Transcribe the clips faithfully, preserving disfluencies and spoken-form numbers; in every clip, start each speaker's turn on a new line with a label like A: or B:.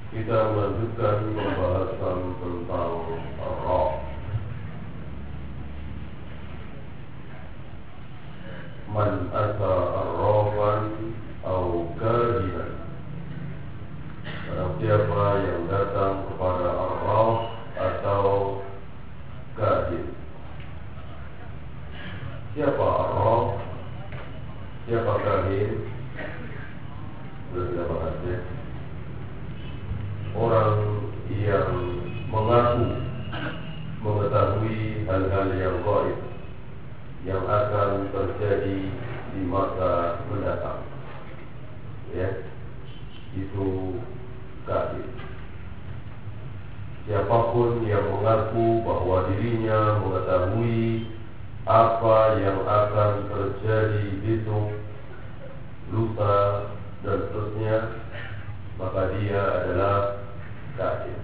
A: Kita melanjutkan pembahasan tentang ar-ra. Man ata ar-rafan au kahinan. Barang siapa yang datang kepada ar-raf atau kahin. Siapa ar-raf? Siapa kahin? Sudah kita bahas ya. Orang yang mengaku mengetahui hal-hal yang gaib yang akan terjadi di masa mendatang, ya, itu kahin. Siapapun yang mengaku bahwa dirinya mengetahui apa yang akan terjadi besok, lusa, dan seterusnya, maka dia adalah kahin.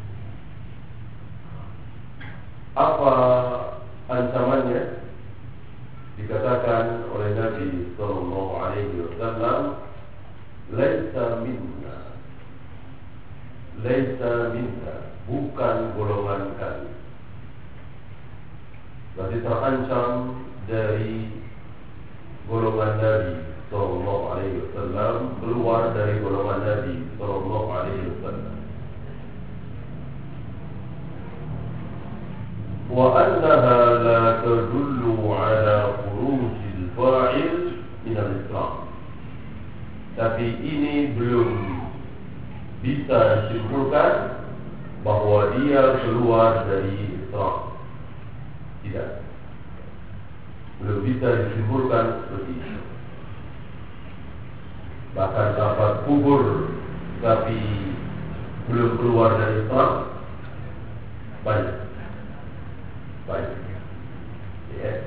A: Apa ancamannya? Dikatakan oleh Nabi Sallallahu Alaihi Wasallam, "Laisa minna, laisa minna, bukan golongan kami." Berarti terancam dari golongan Nabi Sallallahu Alaihi Wasallam, keluar dari golongan Nabi Sallallahu Alaihi Wasallam. Wa annaha la tadullu ala khurujil fa'il min al-Islam. Tapi ini belum bisa disimpulkan bahwa dia keluar dari Islam. Tidak. Belum bisa disimpulkan seperti itu. Bahkan dapat kubur tapi belum keluar dari Islam banyak. Baik, ya.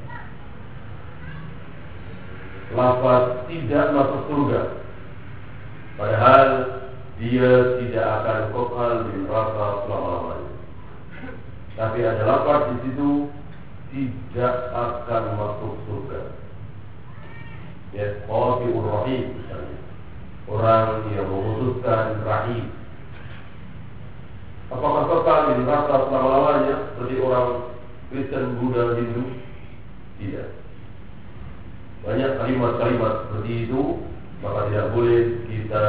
A: Lafaz tidak masuk surga, padahal dia tidak akan kekal di neraka selama-lamanya. Tapi ada lafaz di situ tidak akan masuk surga. Ya, qati'ur rahim, misalnya. Orang yang memutuskan rahim. Apakah kekal di neraka selama-lamanya seperti orang Kristen, Buddha, Hindu? Tidak. Banyak kalimat-kalimat seperti itu, maka tidak boleh kita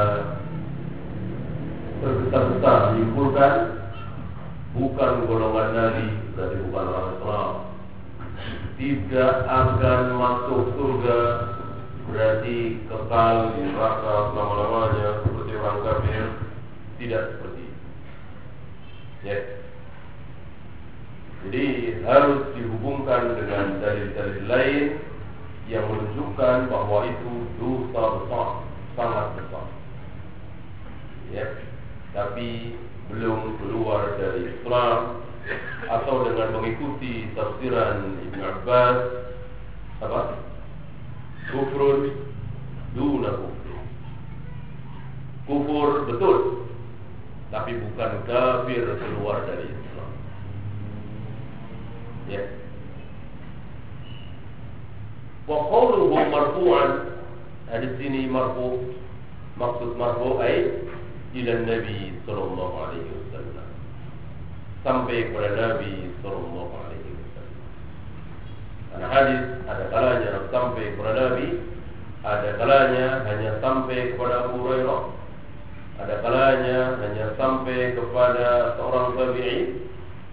A: tergesa-gesa menyimpulkan bukan golongan Nabi, berarti bukan orang Islam. Tidak akan masuk surga, berarti kekal di neraka selama-lamanya seperti orang kafir. Tidak seperti itu. Ya. Jadi harus dihubungkan dengan dalil-dalil lain yang menunjukkan bahwa itu dosa besar, sangat besar. Ya, tapi belum keluar dari Islam, atau dengan mengikuti tafsiran Ibn Abbas, apa? Kufrun duna kufur. Kufur betul, tapi bukan kafir keluar dari Islam. Ya. Wa qawluhu marfu'an, hadis ini marfu', maksud marfu' ay ila Nabi sallallahu alaihi wasallam, sampai kepada Nabi sallallahu alaihi wasallam. Karena hadis ada kalanya sampai kepada Nabi, ada kalanya hanya sampai kepada Abu Hurairah, ada kalanya hanya sampai kepada seorang tabi'i.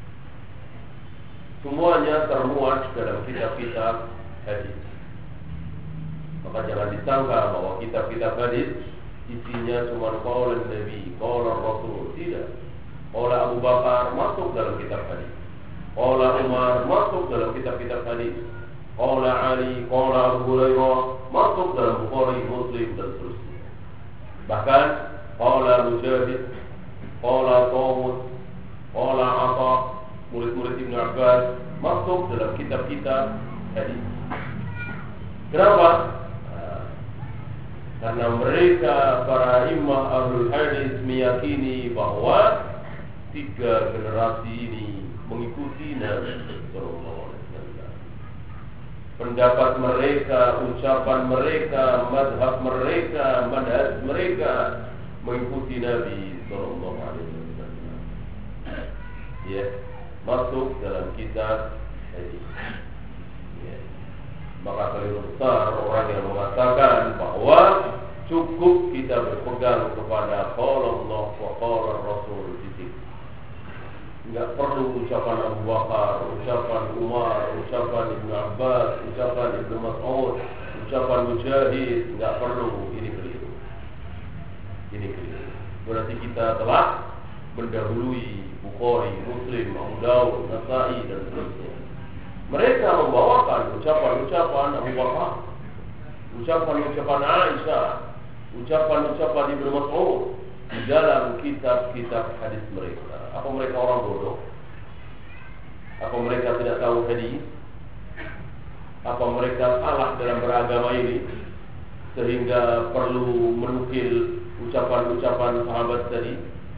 A: Semuanya termuat dalam kitab-kitab hadis. Maka jangan disangka bahwa kitab-kitab hadis isinya cuma qaul Nabi, qaul Rasul. Tidak. Qaul Abu Bakar masuk dalam kitab hadis. Qaul Umar masuk dalam kitab-kitab hadis. Qaul Ali, qaul Abu Hurairah masuk dalam Bukhari, Muslim, dan seterusnya. Bahkan qaul Mujahid, qaul Tawus, qaul Atha, murid-murid Ibn Abbas masuk dalam kitab-kitab hadis. Kenapa? Nah, karena mereka para imam ahlul hadis meyakini bahwa tiga generasi ini mengikuti Nabi sallallahu alaihi wasallam. Pendapat mereka, ucapan mereka, mazhab mereka, manhaj mereka mengikuti Nabi Sallallahu Alaihi Wasallam. Ya, masuk dalam kitab hadis. Ya. Maka kalimat besar orang yang mengatakan bahwa cukup kita berpegang kepada qala Allah wa qala Rasul titik. Enggak perlu ucapan Abu Bakar, ucapan Umar, ucapan Ibn Abbas, ucapan Ibn Mas'ud, ucapan Mujahid, enggak perlu. Ini keliru. Ini keliru. Berarti kita telah mendahului Bukhari, Muslim, Abu Daud, Nasa'i dan seterusnya. Mereka membawakan ucapan-ucapan Abu Bakar, ucapan-ucapan Aisyah, ucapan-ucapan Ibnu Mas'ud di dalam kitab-kitab hadis mereka. Apa mereka orang bodoh? Apa mereka tidak tahu hadis? Apa mereka salah dalam beragama ini sehingga perlu menukil ucapan-ucapan sahabat tadi?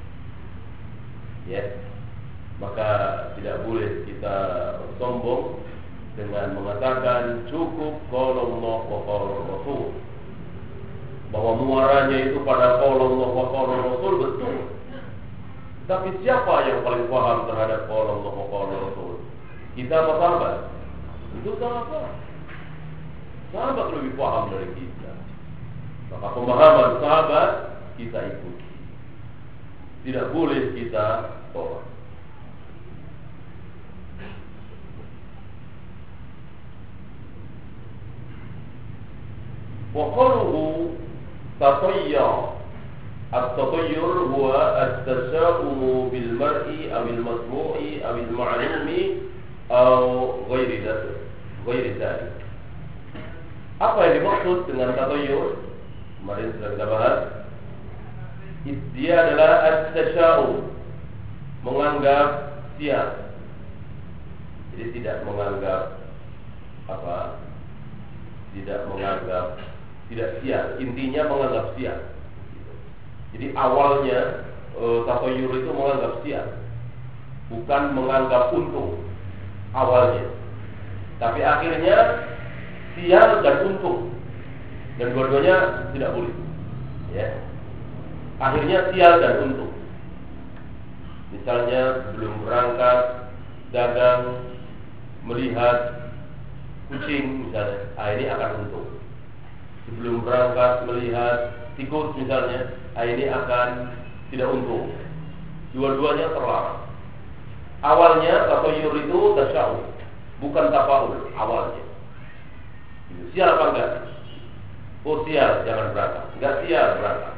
A: Ya, maka tidak boleh kita sombong dengan mengatakan cukup qala Allah wa qala Rasul. Bahwa muaranya itu pada qala Allah wa qala Rasul betul. Tapi siapa yang paling paham terhadap qala Allah wa qala Rasul? Kita apa sahabat? Itu sahabat. Sahabat lebih paham dari kita. Maka pemahaman sahabat kita ikuti. Tidak boleh kita tolak. وقوله تطير التطير هو التشاؤم بالمرء أو المسموع أو المعلوم أو غير ذلك غير ذلك. Apa yang dimaksud dengan tatoyur? Kemarin sudah kita bahas. Dia adalah at-tasyaum, menganggap sial. Jadi tidak menganggap apa? Tidak menganggap tidak sial. Intinya menganggap sial. Jadi awalnya e, tatoyur itu menganggap sial, bukan menganggap untung awalnya. Tapi akhirnya sial dan untung, dan dua-duanya tidak boleh. Ya. Akhirnya sial dan untung. Misalnya sebelum berangkat dagang melihat kucing misalnya, ah ini akan untung. Sebelum berangkat melihat tikus misalnya, ah ini akan tidak untung. Dua-duanya terlarang. Awalnya tatoyur itu tasya'um, bukan tafaul awalnya. Sial apa enggak? Oh sial, jangan berangkat. Enggak sial, berangkat.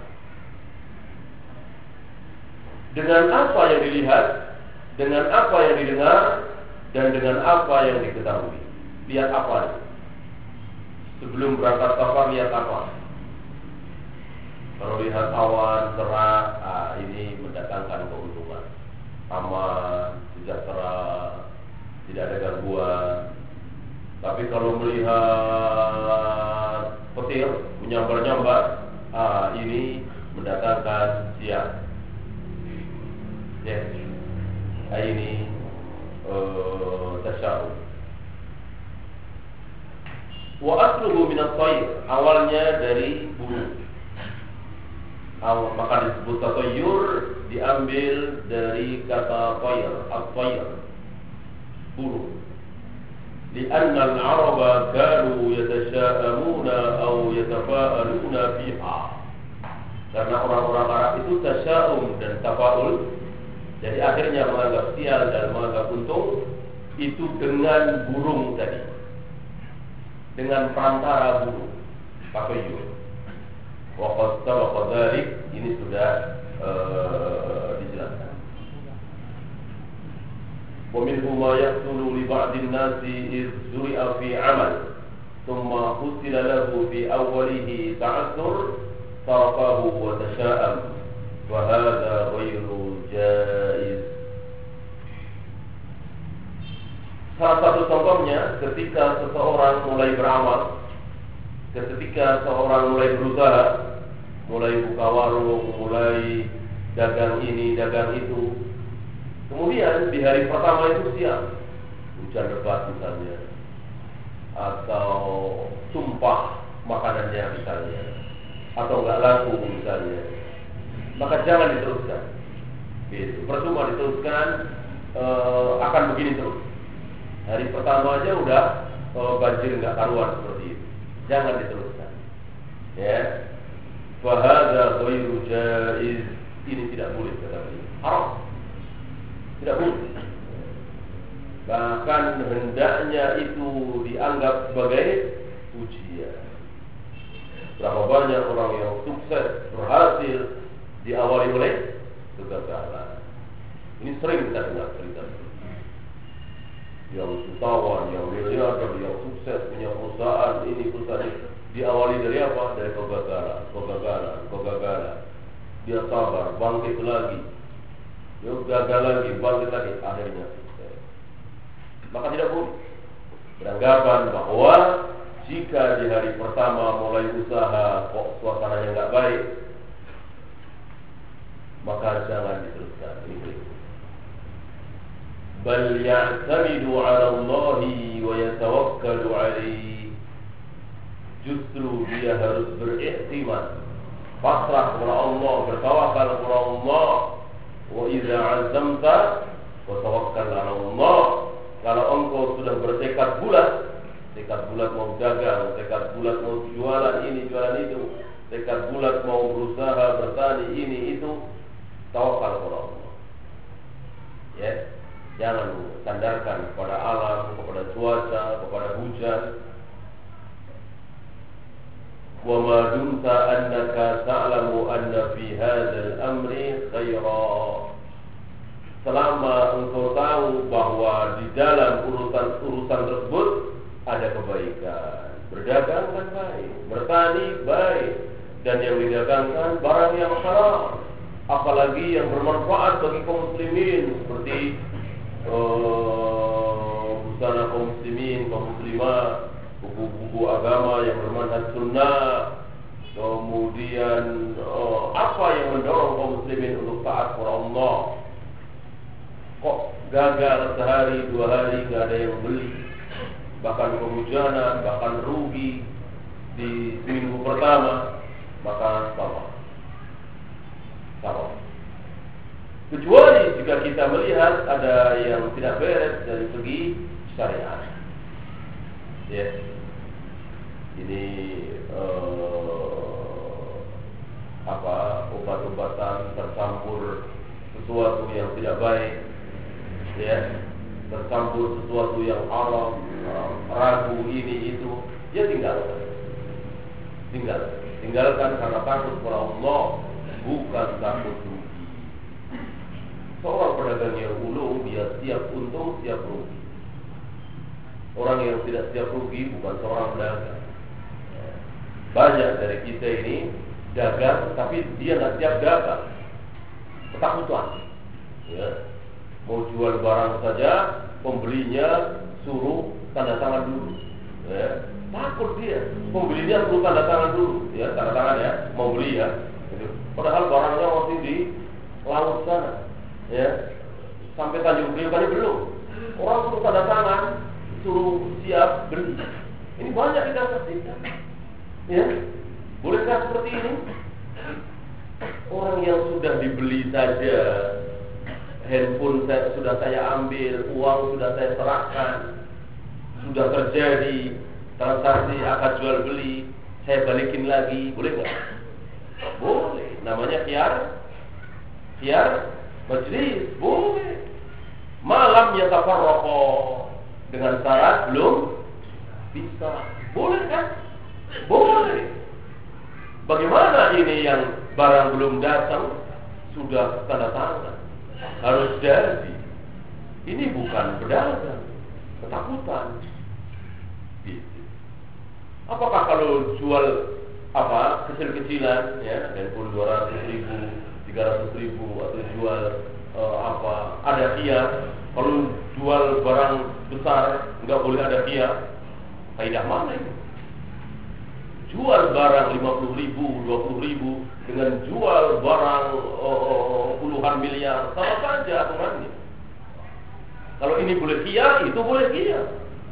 A: Dengan apa yang dilihat, dengan apa yang didengar, dan dengan apa yang diketahui. Lihat apa? Sebelum berangkat safar lihat apa? Kalau lihat awan cerah, ah, ini mendatangkan keuntungan. Aman, sejahtera, tidak ada gangguan. Tapi kalau melihat petir menyambar-nyambar, ah, ini mendatangkan sial. Ya, ah, ini uh, tasya'um. Wa asluhu min at-tayr, awalnya dari burung. Awal, maka disebut tatayyur diambil dari kata tayr, at-tayr, burung. Lianna al-araba kanu yatasha'amuna aw yatafa'aluna fiha. Karena orang-orang Arab itu tasya'um dan tafa'ul. Jadi akhirnya menganggap sial dan menganggap untung itu dengan burung tadi, dengan perantara burung, tatayyur. Waqad sabaqa dzalik, ini sudah uh, dijelaskan. Wa minhu ma yaqtulu li ba'din nasi iz zuri'a fi 'amal thumma qutila lahu fi awwalihi ta'assur tarakahu wa tasha'am wa hadha ghairu jaiz. Salah satu contohnya ketika seseorang mulai beramal, ketika seorang mulai berusaha, mulai buka warung, mulai dagang ini, dagang itu, kemudian di hari pertama itu siang, hujan lebat misalnya, atau tumpah makanannya misalnya, atau nggak laku misalnya, maka jangan diteruskan. Gitu. Percuma diteruskan, e, akan begini terus. Hari pertama aja udah e, banjir nggak karuan seperti itu. Jangan diteruskan. Ya, fahadha ghairu jaiz. Ini tidak boleh kata beliau. Haram. Tidak boleh. Bahkan hendaknya itu dianggap sebagai ujian. Berapa banyak orang yang sukses, berhasil, diawali oleh kegagalan. Ini sering kita dengar cerita yang jutawan, yang miliarder, yang sukses, punya perusahaan ini, perusahaan ini, diawali dari apa? Dari kegagalan, kegagalan, kegagalan. Dia sabar, bangkit lagi, dia gagal lagi, bangkit lagi, akhirnya sukses. Maka tidak boleh beranggapan bahwa jika di hari pertama mulai usaha kok suasananya nggak baik, maka jangan diteruskan. Ini bal ya'tamidu 'ala Allahi wa yatawakkalu 'alaihi. Justru dia harus beriktimad, pasrah kepada Allah, bertawakal kepada Allah. Wa idza 'azamta wa tawakkal 'ala Allah. Kalau engkau sudah bertekad bulat, tekad bulat mau dagang, tekad bulat mau jualan ini, jualan itu, tekad bulat mau berusaha bertani ini itu, tawakal kepada Allah. Ya, jangan sandarkan kepada alam, kepada cuaca, kepada hujan. Wa ma dumta annaka ta'lamu anna fi hadzal amri khaira. Selama engkau tahu bahwa di dalam urusan-urusan tersebut ada kebaikan. Berdagang kan baik, bertani baik, dan yang didagangkan barang yang halal, apalagi yang bermanfaat bagi kaum muslimin, seperti uh, busana kaum muslimin, kaum muslimah, buku-buku agama yang bermanhaj sunnah, kemudian uh, apa yang mendorong kaum muslimin untuk taat kepada Allah. Kok gagal sehari dua hari gak ada yang beli, bahkan kehujanan, bahkan rugi di minggu pertama, maka sabar, sabar. Kecuali jika kita melihat ada yang tidak beres dari segi syariat. Ya, ini uh, apa obat-obatan tercampur sesuatu yang tidak baik. Ya, tercampur sesuatu yang haram, ragu ini itu, ya tinggalkan, tinggal, tinggalkan karena takut kepada Allah, bukan takut rugi. Seorang pedagang yang ulung, dia siap untung, siap rugi. Orang yang tidak siap rugi bukan seorang pedagang. Banyak dari kita ini dagang, tapi dia nggak siap dagang, ketakutan. Ya. Mau jual barang saja, pembelinya suruh tanda tangan dulu. Ya. Takut dia, pembelinya suruh tanda tangan dulu. Ya, tanda tangan ya, mau beli ya. Padahal barangnya masih di laut sana. Ya, sampai Tanjung Priok aja belum. Orang suruh tanda tangan, suruh siap beli. Ini banyak kita saksikan. Ya, bolehkah seperti ini? Orang yang sudah dibeli saja, handphone saya, sudah saya ambil, uang sudah saya serahkan, sudah terjadi transaksi akad jual beli, saya balikin lagi, boleh nggak? Boleh. Namanya khiyar, khiyar majlis, boleh. Malam ya tafarraqo, dengan syarat belum bisa, boleh kan? Boleh. Bagaimana ini yang barang belum datang sudah tanda tangan? Harus jadi. Ini bukan pedagang, ketakutan. Gitu. Apakah kalau jual apa kecil-kecilan, ya, handphone dua ratus ribu, tiga ratus ribu, atau jual uh, apa ada khiyar? Kalau jual barang besar nggak boleh ada khiyar. Faedah mana ini? Jual barang lima puluh ribu, dua puluh ribu dengan jual barang oh, puluhan miliar, sama saja aturannya. Kalau ini boleh khiyar, itu boleh khiyar.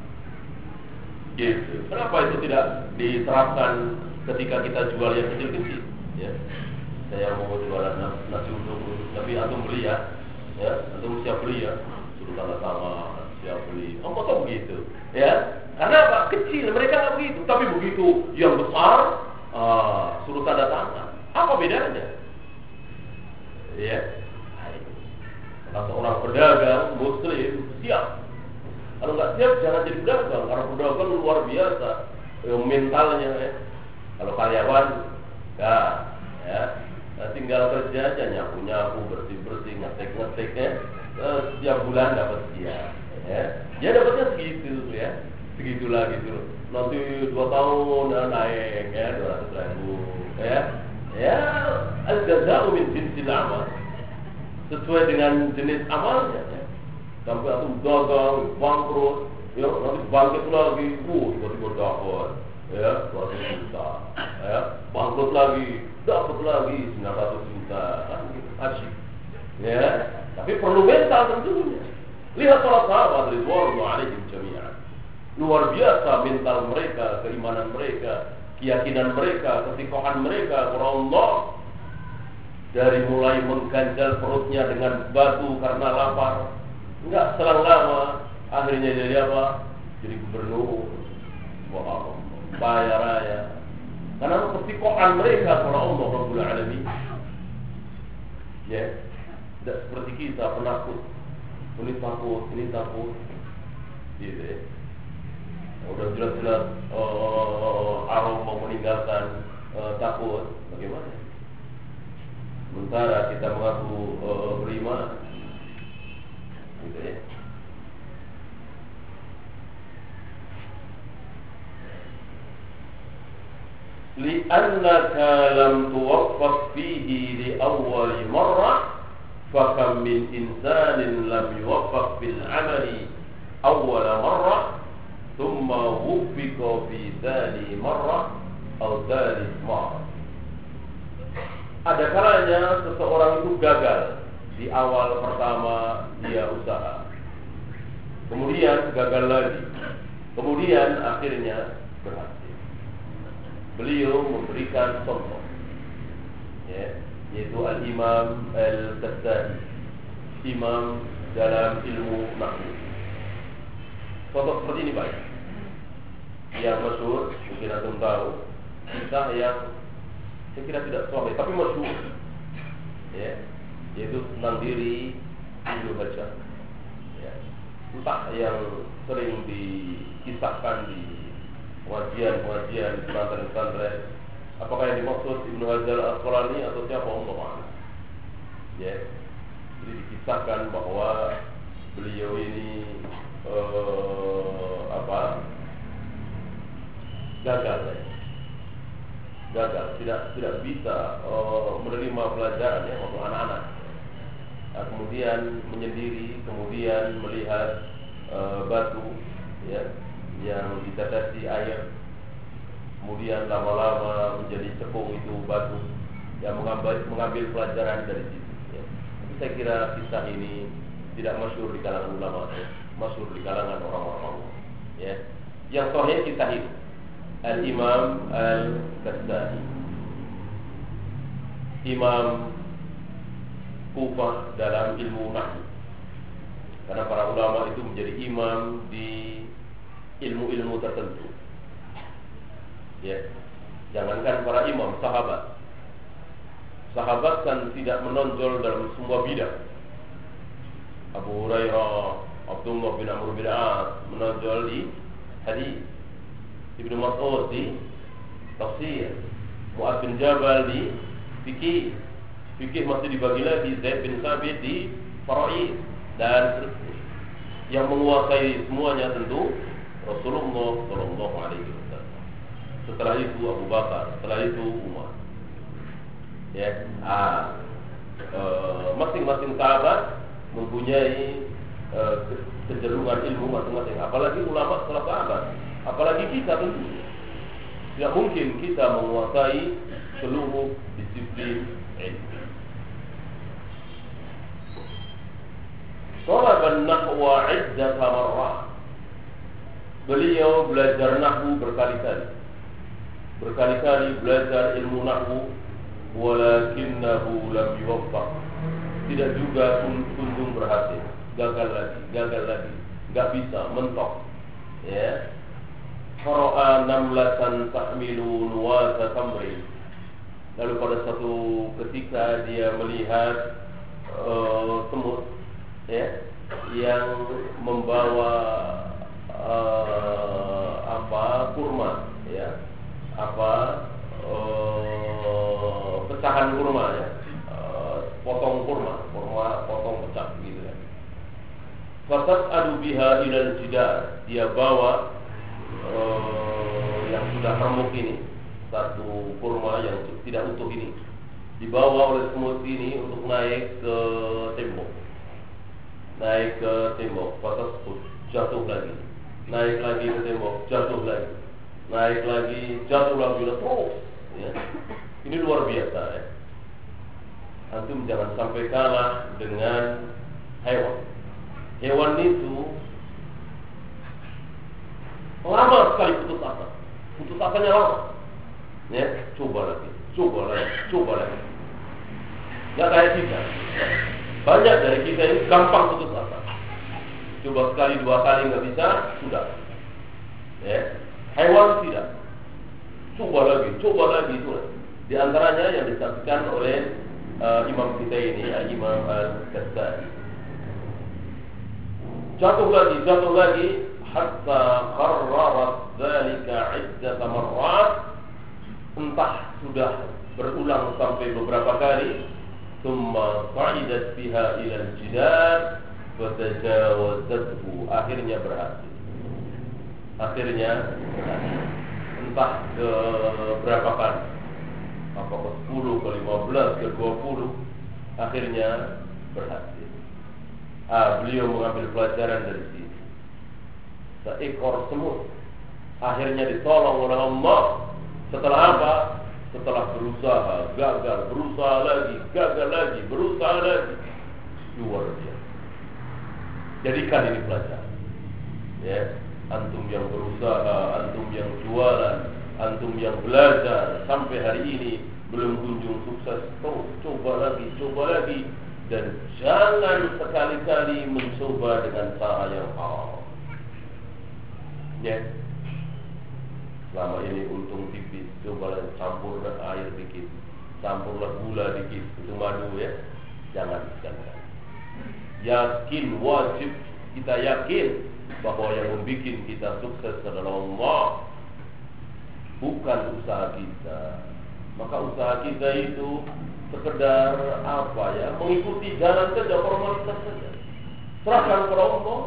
A: Gitu. Kenapa itu tidak diterapkan ketika kita jual yang kecil-kecil? Ya. saya mau jualan nasi uduk, tapi antum beli ya, ya, antum siap beli ya, suruh tanda tangan, siap beli. Oh, kok begitu? Ya, karena apa? Kecil, mereka nggak begitu. Tapi begitu yang besar, uh, suruh tanda tangan. Apa bedanya? Ya, kalau seorang pedagang muslim siap. Kalau nggak siap jangan jadi pedagang. Karena pedagang luar biasa eh, mentalnya ya. Kalau karyawan, ya, ya nah, tinggal kerja aja nyapu nyapu bersih bersih ngetek ngetek ya. Eh, setiap bulan dapat sekian. Ya, ya dapatnya segitu ya, segitu lagi gitu. Nanti dua tahun dan naik ya dua ratus ribu ya. Ya, al-jaza'u min jinsil amal. Sesuai dengan jenis amalnya ya. Sampai aku dagang, bangkrut, ya, nanti bangkit lagi, uh, tiba-tiba dapat, ya, dua ratus juta, ya, bangkrut lagi, dapat lagi sembilan ratus juta, kan gitu, asyik, ya. Tapi perlu mental tentunya. Lihat para sahabat ridwanullah alaihim jami'an. Luar biasa mental mereka, keimanan mereka, keyakinan mereka, kesikohan mereka kepada Allah. Dari mulai mengganjal perutnya dengan batu karena lapar, enggak selang lama akhirnya jadi apa? Jadi gubernur, wah, kaya raya. Karena kesikohan mereka kepada Allah Rabbul Alamin. Ya, tidak seperti kita penakut, ini takut, ini takut, gitu ya. Udah jelas-jelas uh, arwah mau meninggalkan uh, takut, bagaimana? Sementara kita mengaku uh, beriman, gitu ya. Li'annaka lam tuwaffaq fihi li awwali marrah, fakam min insanin lam yuwaffaq bil amali awwala marrah, thumma wuffiqa fi thani marrah atau thalith marrah. Ada kalanya seseorang itu gagal di awal pertama dia usaha, kemudian gagal lagi, kemudian akhirnya berhasil. Beliau memberikan contoh, ya, yaitu Al-Imam Al-Qassani, imam dalam ilmu nahwu. Contoh seperti ini banyak. Yang masyhur, mungkin antum tahu, kisah yang saya kira tidak soleh, tapi masyhur, ya, yaitu tentang diri Ibnu Hajar, ya, entah yang sering dikisahkan di pengajian-pengajian pesantren-pesantren, apakah yang dimaksud Ibnu Hajar Al-Asqalani atau siapa, Allah a'lam, ya. Jadi dikisahkan bahwa beliau ini uh, apa gagal, ya. gagal, tidak tidak bisa uh, menerima pelajaran ya waktu anak-anak. Nah, kemudian menyendiri, kemudian melihat uh, batu ya yang ditetesi air, kemudian lama-lama menjadi cekung itu batu, yang mengambil mengambil pelajaran dari situ. Ya. Tapi saya kira kisah ini tidak masyhur di kalangan ulama, ya. Masyhur di kalangan orang-orang awam. Ya. Yang sahih kisah itu Al-Imam Al-Qassani, imam Kufah dalam ilmu nahwu. Karena para ulama itu menjadi imam di ilmu-ilmu tertentu. Ya, jangankan para imam, sahabat. Sahabat kan tidak menonjol dalam semua bidang. Abu Hurairah, Abdullah bin Amr bin As menonjol di hadis. Ibnu Mas'ud di tafsir, Mu'adz bin Jabal di fikih, fikih masih dibagi lagi, Zaid bin Thabit di faraid, dan seterusnya. Yang menguasai semuanya tentu Rasulullah Shallallahu Alaihi Wasallam. Setelah itu Abu Bakar, setelah itu Umar. Ya, ah, e, masing-masing sahabat mempunyai e, kecenderungan ilmu masing-masing. Apalagi ulama setelah sahabat. Apalagi kita tentu tidak mungkin kita menguasai seluruh disiplin ilmu. Talaba an-nahwa 'iddata marrat. Beliau belajar nahwu berkali-kali. Berkali-kali belajar ilmu nahwu, walakinnahu lam yuwaffaq, tidak juga kunjung berhasil, gagal lagi, gagal lagi, enggak bisa, mentok. Ya. Qara'a namlatan tahmilu nuwasa tamrin. Lalu pada satu ketika dia melihat uh, semut, ya, yang membawa uh, apa kurma, ya, apa uh, pecahan kurma, ya, uh, potong kurma, kurma potong pecah, gitu ya. Fatas adu biha ilal jidar, dia bawa uh, yang sudah remuk ini, satu kurma yang tidak utuh ini, dibawa oleh semut ini untuk naik ke tembok, naik ke tembok, fatas jatuh lagi, naik lagi ke tembok, jatuh lagi, naik lagi, jatuh lagi, terus. Ya. Ini luar biasa, ya. Antum jangan sampai kalah dengan hewan. Hewan itu lama sekali putus asa, putus asanya lama. Ya, coba lagi, coba lagi, coba lagi. Nggak kayak kita. Banyak dari kita ini gampang putus asa. Coba sekali dua kali nggak bisa, sudah. Ya, hewan tidak. Coba lagi, coba lagi itu. Di antaranya yang disaksikan oleh uh, imam kita ini, Imam Al-Ghazali. Jatuh lagi, jatuh lagi, hatta qarrarat dzalika iddat marrat. Entah sudah berulang sampai beberapa kali. Thumma sa'idat biha ila al-jidar fatajawazathu, akhirnya berhasil. Akhirnya berhasil. Entah ke berapa kali, apa ke sepuluh, ke lima belas, ke dua puluh, akhirnya berhasil. Ah, beliau mengambil pelajaran dari sini. Seekor semut akhirnya ditolong oleh Allah. Setelah apa? Setelah berusaha, gagal, berusaha lagi, gagal lagi, berusaha lagi. Luar biasa. Jadikan ini pelajaran. Ya, antum yang berusaha, antum yang jualan, antum yang belajar sampai hari ini belum kunjung sukses, terus coba lagi, coba lagi, dan jangan sekali-kali mencoba dengan cara yang haram. Ya. Selama ini untung tipis, coba campurlah air dikit, campurlah gula dikit, itu madu, ya. Jangan sekali-kali. Yakin, wajib kita yakin bahwa yang membuat kita sukses adalah Allah, bukan usaha kita. Maka usaha kita itu sekedar apa, ya, mengikuti jalan saja, formalitas saja. Serahkan kepada Allah.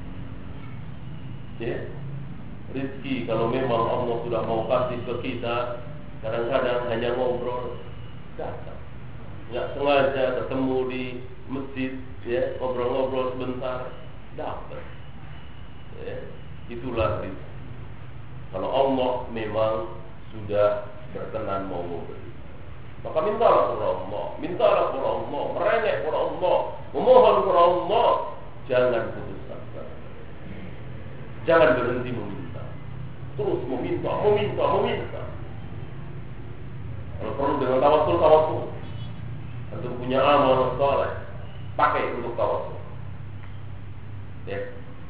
A: Ya. Rizki kalau memang Allah sudah mau kasih ke kita, kadang-kadang hanya ngobrol, datang. Nggak sengaja ketemu di masjid, ya, ngobrol-ngobrol sebentar, dapat. Ya, itulah rizki. Kalau Allah memang sudah berkenan mau memberi, maka mintalah kepada Allah, mintalah kepada Allah, merengek kepada Allah, memohon kepada Allah. Jangan putus asa, jangan berhenti meminta. Terus meminta, meminta, meminta. Kalau perlu dengan tawasul, tawasul. Antum punya amal soleh, pakai untuk tawasul. Ya.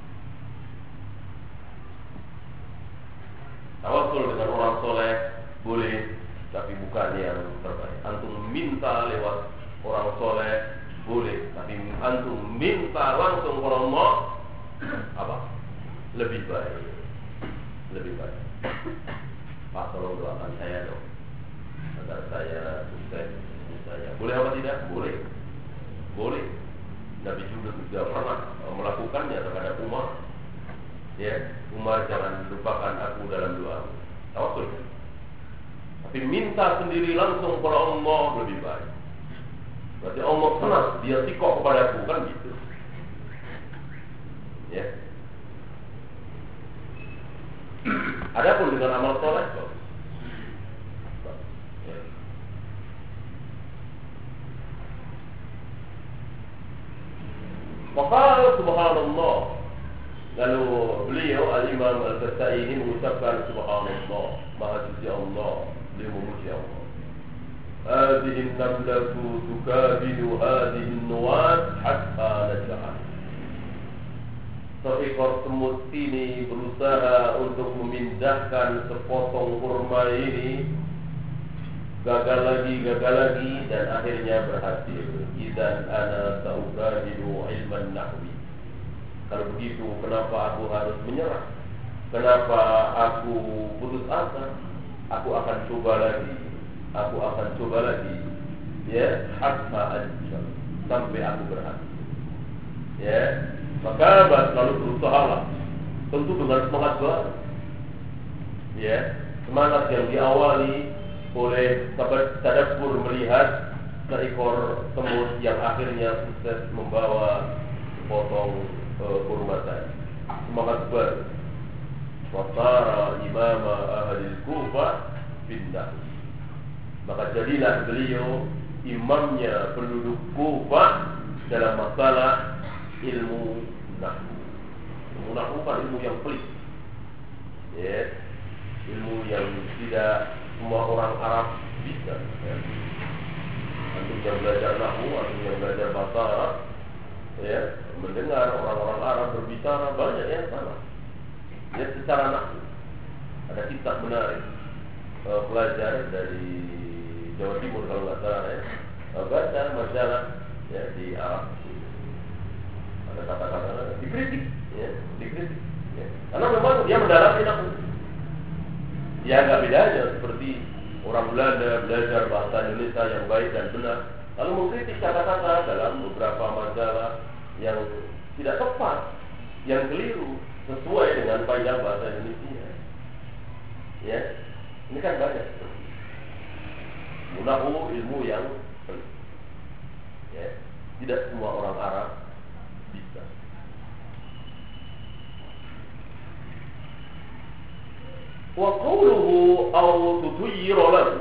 A: Tawasul dengan orang soleh boleh, tapi bukan yang terbaik. Antum minta lewat orang soleh boleh, tapi antum minta langsung kepada Allah, apa? Lebih baik. Lebih baik. Pak, tolong doakan saya dong, agar saya sukses saya. Boleh apa tidak? Boleh. Boleh. Nabi juga juga pernah melakukannya terhadap Umar. Ya, Umar, jangan lupakan aku dalam doa. Tawasul. Tapi minta sendiri langsung kepada Allah lebih baik. Berarti Allah senang, dia sikok kepada aku, kan gitu. Ya. Adapun dengan amal soleh, ya. Maka subhanallah. Lalu beliau Al-Imam Al-Ghazali ini mengucapkan subhanallah, maha suci Allah, beliau memuji Allah. hadhihi an-namlatu tukabidu hadhihi an-nuwat hatta naj'al. Seekor semut ini berusaha untuk memindahkan sepotong kurma ini, gagal lagi, gagal lagi, dan akhirnya berhasil. Idzan ana sa'ukabidu ilman nahwi. Kalau begitu, kenapa aku harus menyerah? Kenapa aku putus asa? Aku akan coba lagi. Aku akan coba lagi. Ya, hatta ajal, sampai aku berhasil. Ya, maka lalu berusaha, tentu dengan semangat baru. Ya, semangat yang diawali oleh sahabat tadabbur melihat seekor semut yang akhirnya sukses membawa sepotong uh, kurma tadi. Semangat baru. Wasara imama ahlil Kufah pindah. Maka jadilah beliau imamnya penduduk Kufah dalam masalah ilmu nahwu. Ilmu nahwu kan ilmu yang pelik, ya, ilmu yang tidak semua orang Arab bisa. Ya. Antum yang belajar nahwu, antum yang belajar bahasa Arab, ya, mendengar orang-orang Arab berbicara banyak yang salah. Ya, secara nahwu ada kisah menarik. Uh, pelajar dari Jawa Timur kalau nggak salah, ya, uh, baca majalah, ya, di Arab. Ada kata-kata dikritik, ya, dikritik, ya. Karena memang dia mendalami nahwu. Ya, nggak bedanya seperti orang Belanda belajar bahasa Indonesia yang baik dan benar, lalu mengkritik kata-kata dalam beberapa majalah yang tidak tepat, yang keliru sesuai dengan kaidah bahasa Indonesia. Ya, ini kan banyak. Nahwu ilmu yang pelik. Ya, tidak semua orang Arab bisa. Wa qawluhu aw tutayyir lahu.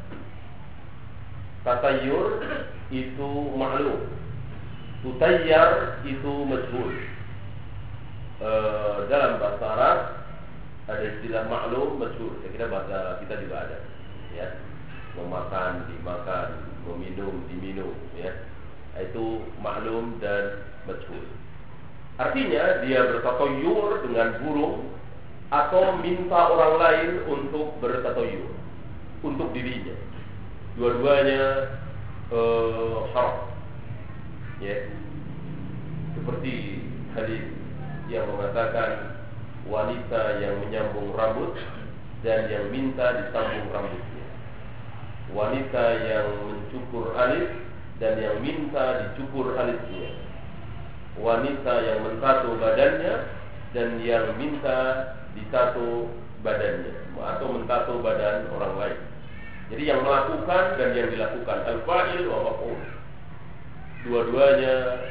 A: Tatayyur itu maklum. Tutayyar itu majhul. E, dalam bahasa Arab ada istilah maklum, majhul. Saya kira bahasa kita juga ada. Ya. Memakan, dimakan, meminum, diminum, ya. Itu maklum dan majhul. Artinya dia bertatayyur dengan burung atau minta orang lain untuk bertatayyur untuk dirinya. Dua-duanya eh, haram. Ya. Seperti hadis yang mengatakan wanita yang menyambung rambut dan yang minta disambung rambutnya. Wanita yang mencukur alis dan yang minta dicukur alisnya. Wanita yang mentato badannya dan yang minta ditato badannya atau mentato badan orang lain. Jadi yang melakukan dan yang dilakukan, al-fa'il wa maf'ul. Dua-duanya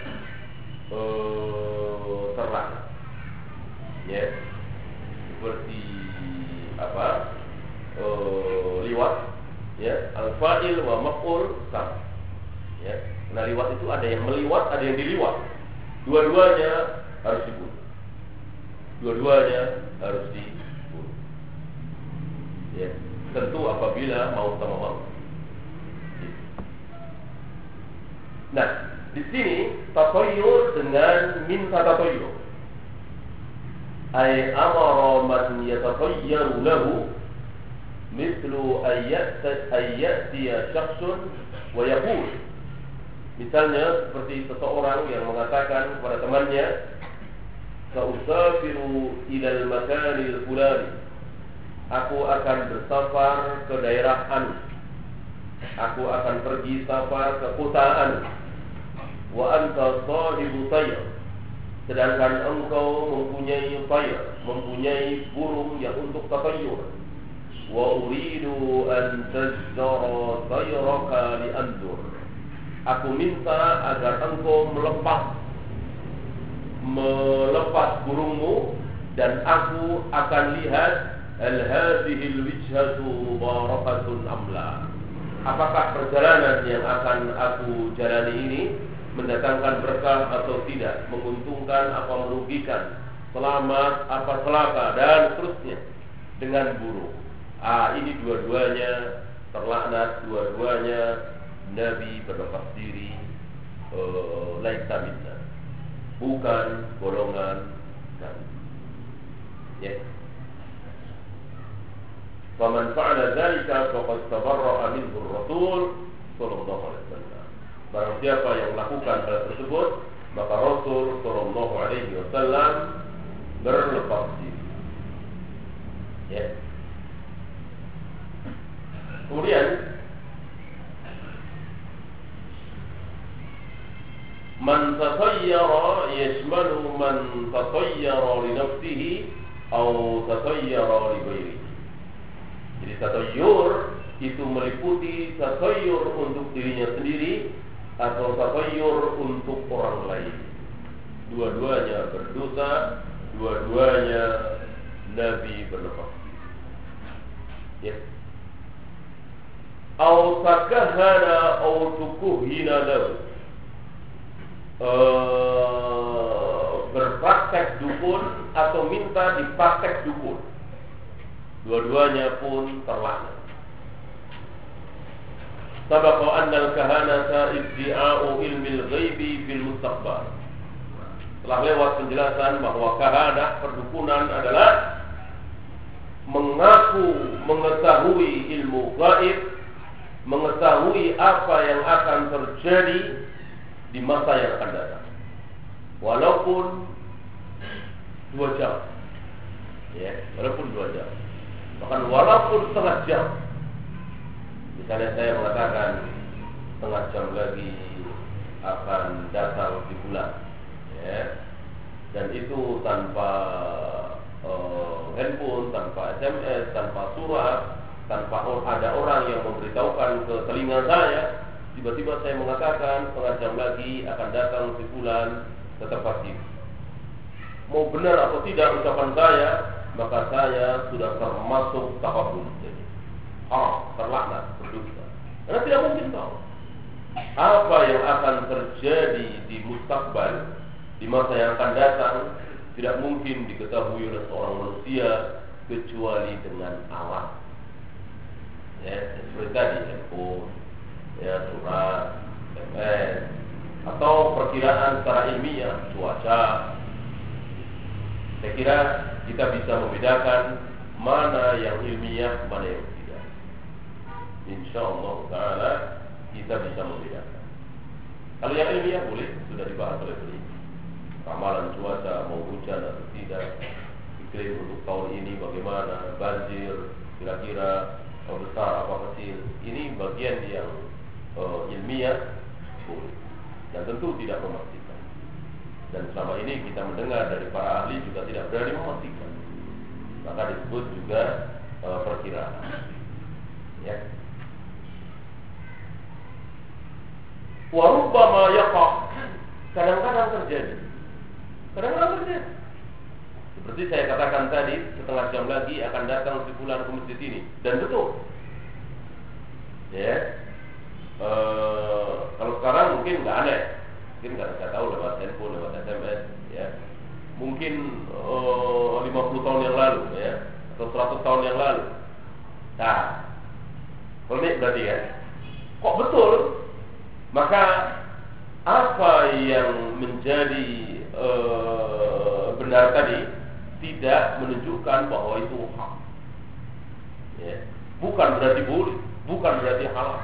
A: uh, terlarang. Ya. Seperti apa? Uh, liwat. Ya, al-fa'il wa maf'ul sama. Ya, nah liwat itu ada yang meliwat, ada yang diliwat. Dua-duanya harus dibunuh. Dua-duanya harus dibunuh. Ya, tentu apabila mau sama mau. Nah, di sini tatayyur dengan minta tatayyur. Ay amara man yatatayyaru lahu mislu ayyatiya syakhsun wa yaqul. Misalnya seperti seseorang yang mengatakan kepada temannya, "Sa'usafiru ilal makanil fulani." Aku akan bersafar ke daerah anu. Aku akan pergi safar ke kota anu. Wa anta sahibu tayr. Sedangkan engkau mempunyai tayr, mempunyai burung yang untuk tatayyur. Wa uridu an tazdara tayraka li andur. Aku minta agar engkau melepas melepas burungmu dan aku akan lihat hal hadhihi alwijhatu barakatun amla. Apakah perjalanan yang akan aku jalani ini mendatangkan berkah atau tidak, menguntungkan apa merugikan, selamat apa celaka dan seterusnya dengan burung. Ah, ini dua-duanya terlaknat dua-duanya Nabi berlepas diri uh, laisa minna, bukan golongan kami. Ya. Faman fa'ala dzalika faqad tabarra'a minhu ar-rasul sallallahu alaihi wasallam. Barang siapa yang melakukan hal tersebut, maka Rasul sallallahu alaihi wasallam berlepas diri. Ya. Kemudian man tatayyara yashmalu man tatayyara li nafsihi atau tatayyara li ghairihi. Jadi tatayyur itu meliputi tatayyur untuk dirinya sendiri atau tatayyur untuk orang lain. Dua-duanya berdosa, dua-duanya Nabi berlepas diri. Ya. Au takahana au tukuhina lahu, uh, berpraktek dukun atau minta dipraktek dukun, dua-duanya pun terlaknat. Sabaqa anna al-kahanata iddi'a'u ilmi al-ghaibi bil mustaqbal. Telah lewat penjelasan bahwa kahanah, perdukunan adalah mengaku mengetahui ilmu gaib, mengetahui apa yang akan terjadi di masa yang akan datang, walaupun dua jam, ya, walaupun dua jam, bahkan walaupun setengah jam. Misalnya saya mengatakan setengah jam lagi akan datang di bulan, ya, dan itu tanpa uh, handphone, tanpa S M S, tanpa surat, tanpa ada orang yang memberitahukan ke telinga saya. Tiba-tiba saya mengatakan setengah jam lagi akan datang si bulan ke tempat ini. Mau benar atau tidak ucapan saya, maka saya sudah termasuk takabur, jadi haram, terlaknat, berdosa. Karena tidak mungkin tahu apa yang akan terjadi di mustakbal, di masa yang akan datang. Tidak mungkin diketahui oleh seorang manusia kecuali dengan alat, ya, seperti tadi handphone, ya, surat, S M S, atau perkiraan secara ilmiah cuaca. Saya kira kita bisa membedakan mana yang ilmiah, mana yang tidak. InsyaAllah Taala kita bisa membedakan. Kalau yang ilmiah boleh, sudah dibahas oleh beliau. Ramalan cuaca, mau hujan atau tidak, iklim untuk tahun ini bagaimana, banjir, kira-kira besar apa kecil. Ini bagian yang uh, ilmiah boleh, dan tentu tidak memastikan. Dan selama ini kita mendengar dari para ahli juga tidak berani memastikan, maka disebut juga uh, perkiraan. Ya. Warubbama yaqa, kadang-kadang terjadi, kadang-kadang terjadi. Seperti saya katakan tadi, setengah jam lagi akan datang si fulan ke masjid ini, dan betul. Ya, e, kalau sekarang mungkin nggak aneh, mungkin nggak saya tahu lewat handphone, lewat S M S, ya. Mungkin e, lima puluh tahun yang lalu, ya, atau seratus tahun yang lalu. Nah, ini berarti ya, kok betul? Maka apa yang menjadi e, benar tadi tidak menunjukkan bahwa itu hak, ya. Bukan berarti boleh, bukan berarti halal.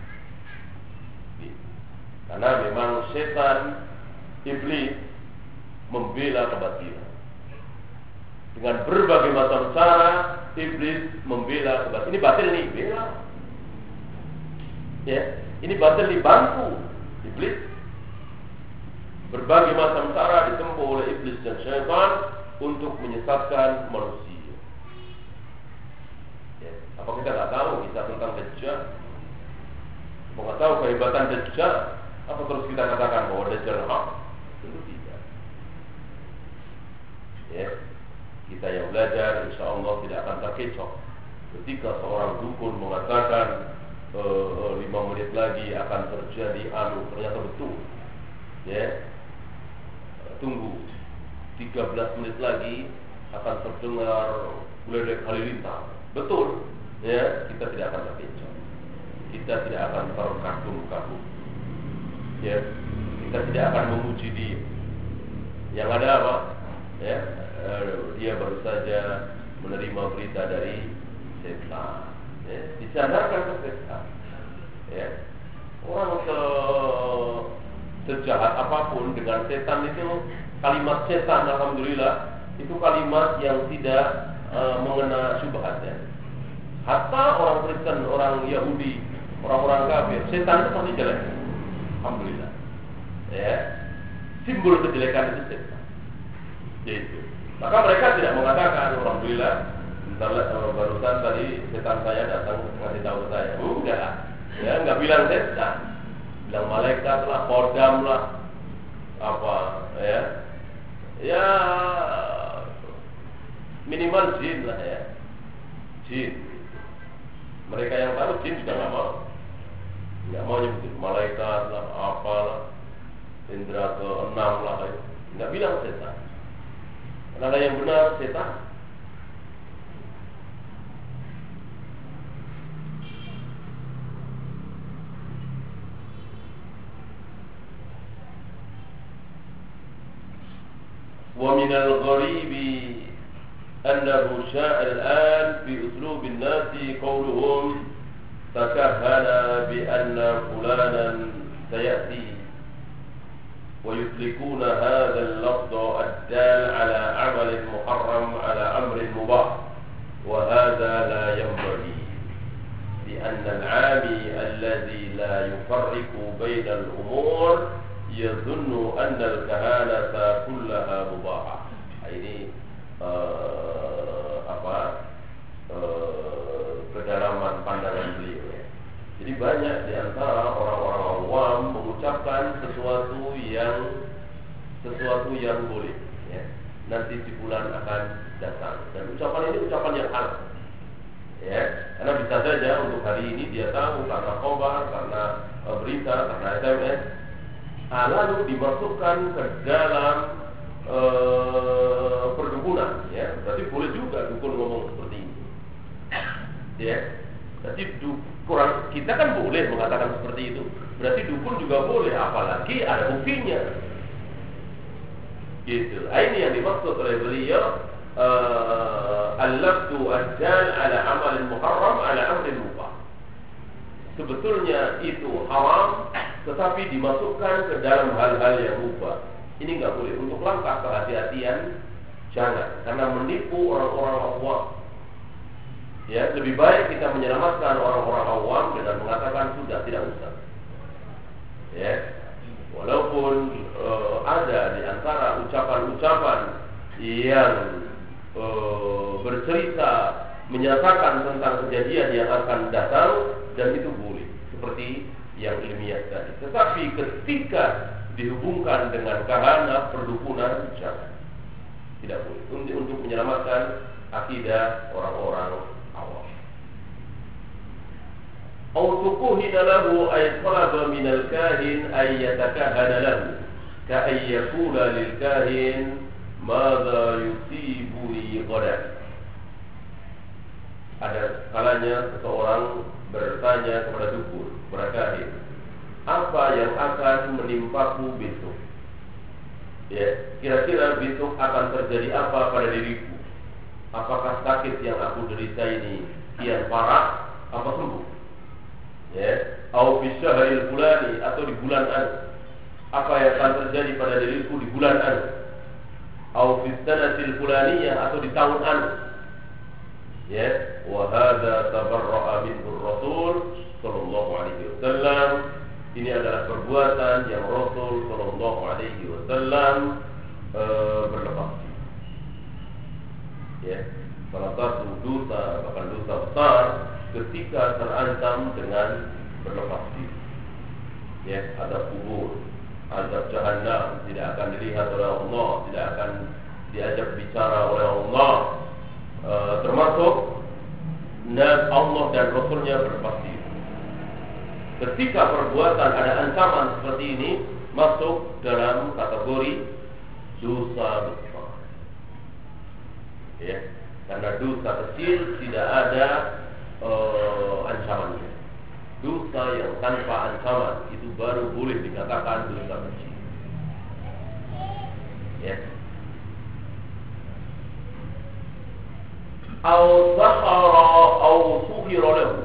A: Karena memang setan, iblis membela kebatilan. Dengan berbagai macam cara iblis membela kebatilan. Ini batil nih, bela. Ya, ini batil dibantu iblis. Berbagai macam cara ditempuh oleh iblis dan syaitan untuk menyesatkan manusia. Ya, apa kita nggak tahu kisah tentang Dajjal? Apa nggak tahu kehebatan Dajjal? Apa terus kita katakan bahwa Dajjal hak? Tentu tidak. Ya, kita yang belajar, insya Allah tidak akan terkecoh ketika seorang dukun mengatakan e, lima menit lagi akan terjadi anu, ternyata betul. Ya, tunggu tiga belas menit lagi akan terdengar geledek halilintar. Betul, ya, kita tidak akan terkecoh. kita tidak akan terkagum-kagum. Ya, kita tidak akan memuji dia. Yang ada apa? Ya, dia baru saja menerima berita dari setan. Ya, disandarkan ke setan. Ya, orang se sejahat apapun dengan setan itu, kalimat setan, alhamdulillah, itu kalimat yang tidak uh, mengena syubhatnya. Hatta orang Kristen, orang Yahudi, orang-orang kafir, setan itu pasti jelek. Alhamdulillah. Ya, simbol kejelekan itu setan. Yaitu. Maka mereka tidak mengatakan, alhamdulillah, misalnya barusan tadi setan saya datang ngasih tahu ke saya. Enggak. Ya, enggak bilang setan. Bilang malaikat lah, kodam lah, apa, ya. Ya, minimal jin lah ya. Jin. Mereka yang tahu jin juga nggak mau, nggak mau nyebutin malaikat lah, apalah, indra keenam lah, nggak bilang setan. Karena yang benar setan. Wa minal gharibi أنه شاء الآن في أسلوب الناس قولهم تكهن بأن فلانا سيأتي ويطلقون هذا اللفظ الدال على عمل محرم على أمر مباح وهذا لا ينبغي لأن العامي الذي لا يفرق بين الأمور يظن أن الكهانة كلها مباحة. ini Uh, apa uh, kedalaman pandangan beliau ya. Jadi banyak di antara orang-orang awam mengucapkan sesuatu yang sesuatu yang boleh ya. Nanti di bulan akan datang, dan ucapan ini ucapan yang halal ya, karena bisa saja untuk hari ini dia tahu karena khabar, karena uh, berita, karena S M S, ah, lalu dimasukkan ke dalam Uh, perdukunan ya, berarti boleh juga dukun ngomong seperti ini ya. Jadi du, kurang, kita kan boleh mengatakan seperti itu, berarti dukun juga boleh, apalagi ada buktinya gitu. Ini yang dimaksud oleh beliau uh, al-lafdu ad-dal ala amalin muharram ala amrin mubah. Sebetulnya itu haram, tetapi dimasukkan ke dalam hal-hal yang mubah. Ini nggak boleh. Untuk langkah kehati-hatian jangan, karena menipu orang-orang awam. Ya, lebih baik kita menyelamatkan orang-orang awam dengan mengatakan sudah, tidak usah. Ya, walaupun uh, ada di antara ucapan-ucapan yang uh, bercerita menyatakan tentang kejadian yang akan datang, dan itu boleh, seperti yang ilmiah tadi. Tetapi ketika dihubungkan dengan kahana, perdukunan, jangan, tidak boleh, untuk, untuk menyelamatkan akidah orang-orang awam. Au tukuhina lahu ay talaba min al-kahin ay yatakahana lahu ka ay yaqula lil kahin madza yusibuni ghadan. Ada kalanya seseorang bertanya kepada dukun, kepada kahin, apa yang akan menimpaku besok? Ya, kira-kira besok akan terjadi apa pada diriku? Apakah sakit yang aku derita ini kian parah, apa sembuh? Ya, au fi syahril fulani, atau di bulan anu, apa yang akan terjadi pada diriku di bulan anu? Au fi sanatil fulaniyah, atau di tahun anu? Ya, wa hadza tabarra'a minhu Rasul sallallahu alaihi wasallam. Ini adalah perbuatan yang Rasul sallallahu alaihi wasallam e, berlepas diri. Ya, salah satu dosa, bahkan dosa besar, ketika terancam dengan berlepas diri. Ya, azab kubur, azab jahannam tidak akan dilihat oleh Allah, tidak akan diajak bicara oleh Allah, e, termasuk Allah dan Rasulnya berlepas diri. Ketika perbuatan ada ancaman seperti ini, masuk dalam kategori dosa besar. Ya, karena dosa kecil tidak ada uh, ancamannya. dosa yang tanpa ancaman itu baru boleh dikatakan dosa kecil. Ya. Au sahara au suhira lahu,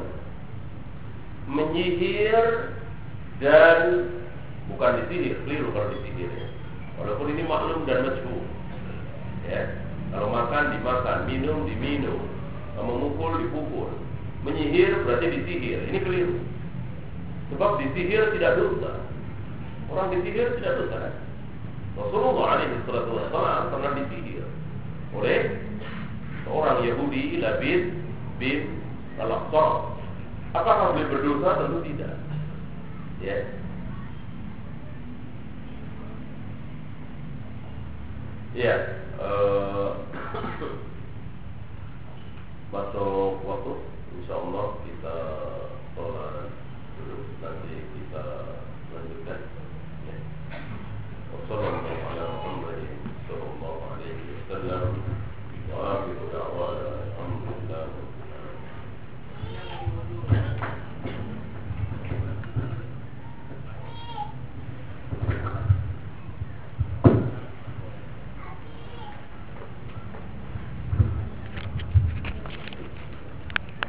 A: menyihir dan bukan disihir, keliru kalau disihir ya. Walaupun ini maklum dan majhul. Ya, kalau makan dimakan, minum diminum, memukul dipukul. Menyihir berarti disihir, ini keliru. Sebab disihir tidak dosa. Orang disihir tidak dosa kan? Rasulullah alaihi salatu wassalam pernah disihir oleh seorang Yahudi Labid bin Al-Aqsa. Apakah boleh berdosa? Tentu tidak. Ya. Ya, uh, masuk waktu, insyaallah kita sholat dulu, nanti kita lanjutkan. Ya. Wassalamualaikum warahmatullahi wabarakatuh.